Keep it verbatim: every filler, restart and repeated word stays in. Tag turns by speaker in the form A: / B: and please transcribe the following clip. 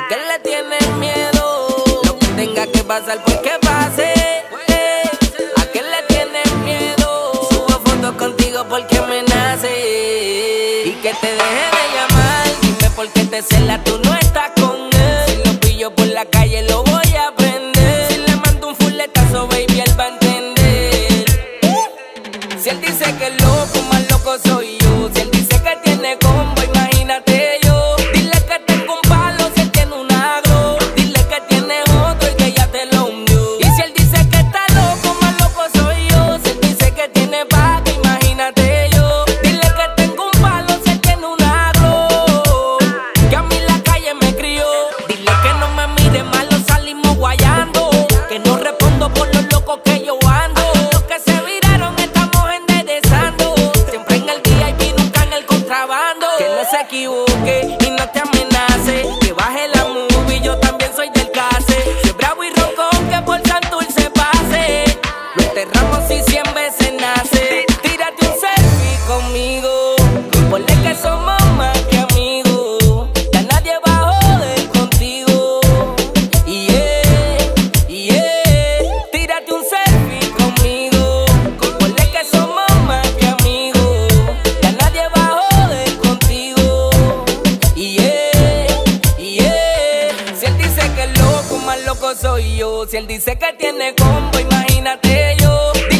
A: que le tienes miedo? Lo que tenga que pasar, pues que pase. Eh, ¿A qué le tienes miedo? Subo fotos contigo porque me nace. Y que te deje de llamar, dime por qué te cela, tú no estás con él. Si lo pillo por la calle lo voy a prender. Si le mando un fuletazo, baby, él va a entender. Si él dice que es loco, más loco soy yo. Si él dice que tiene combo, imagínate yo. Dile que tengo un palo, si él tiene un agro. Dile que tiene otro y que ya te lo hundió. Y si él dice que está loco, más loco soy yo. Si él dice que tiene vaca, imagínate yo. Dile que tengo un palo, si él tiene un agro. Que a mí la calle me crió. Dile que no me mire mal, lo salimos guayando. Que no respondo por los locos que yo ando. Los que se viraron estamos enderezando. Siempre en el día y nunca en el contrabando. Que no se equivoque y no te amenace. Que baje la movie, yo también soy del case. Soy bravo y roncón, que por Santurce pase. Lo enterramos y cien veces nace. Tírate un selfie conmigo. Ponle que somos más que amigos. Ya nadie va a joder contigo. Yeah, yeah. Tírate un selfie conmigo. Ponle que somos más que amigos. Ya nadie va a joder contigo. Yeah, yeah. Si él dice que es loco, más loco soy yo. Si él dice que tiene combo, imagínate yo.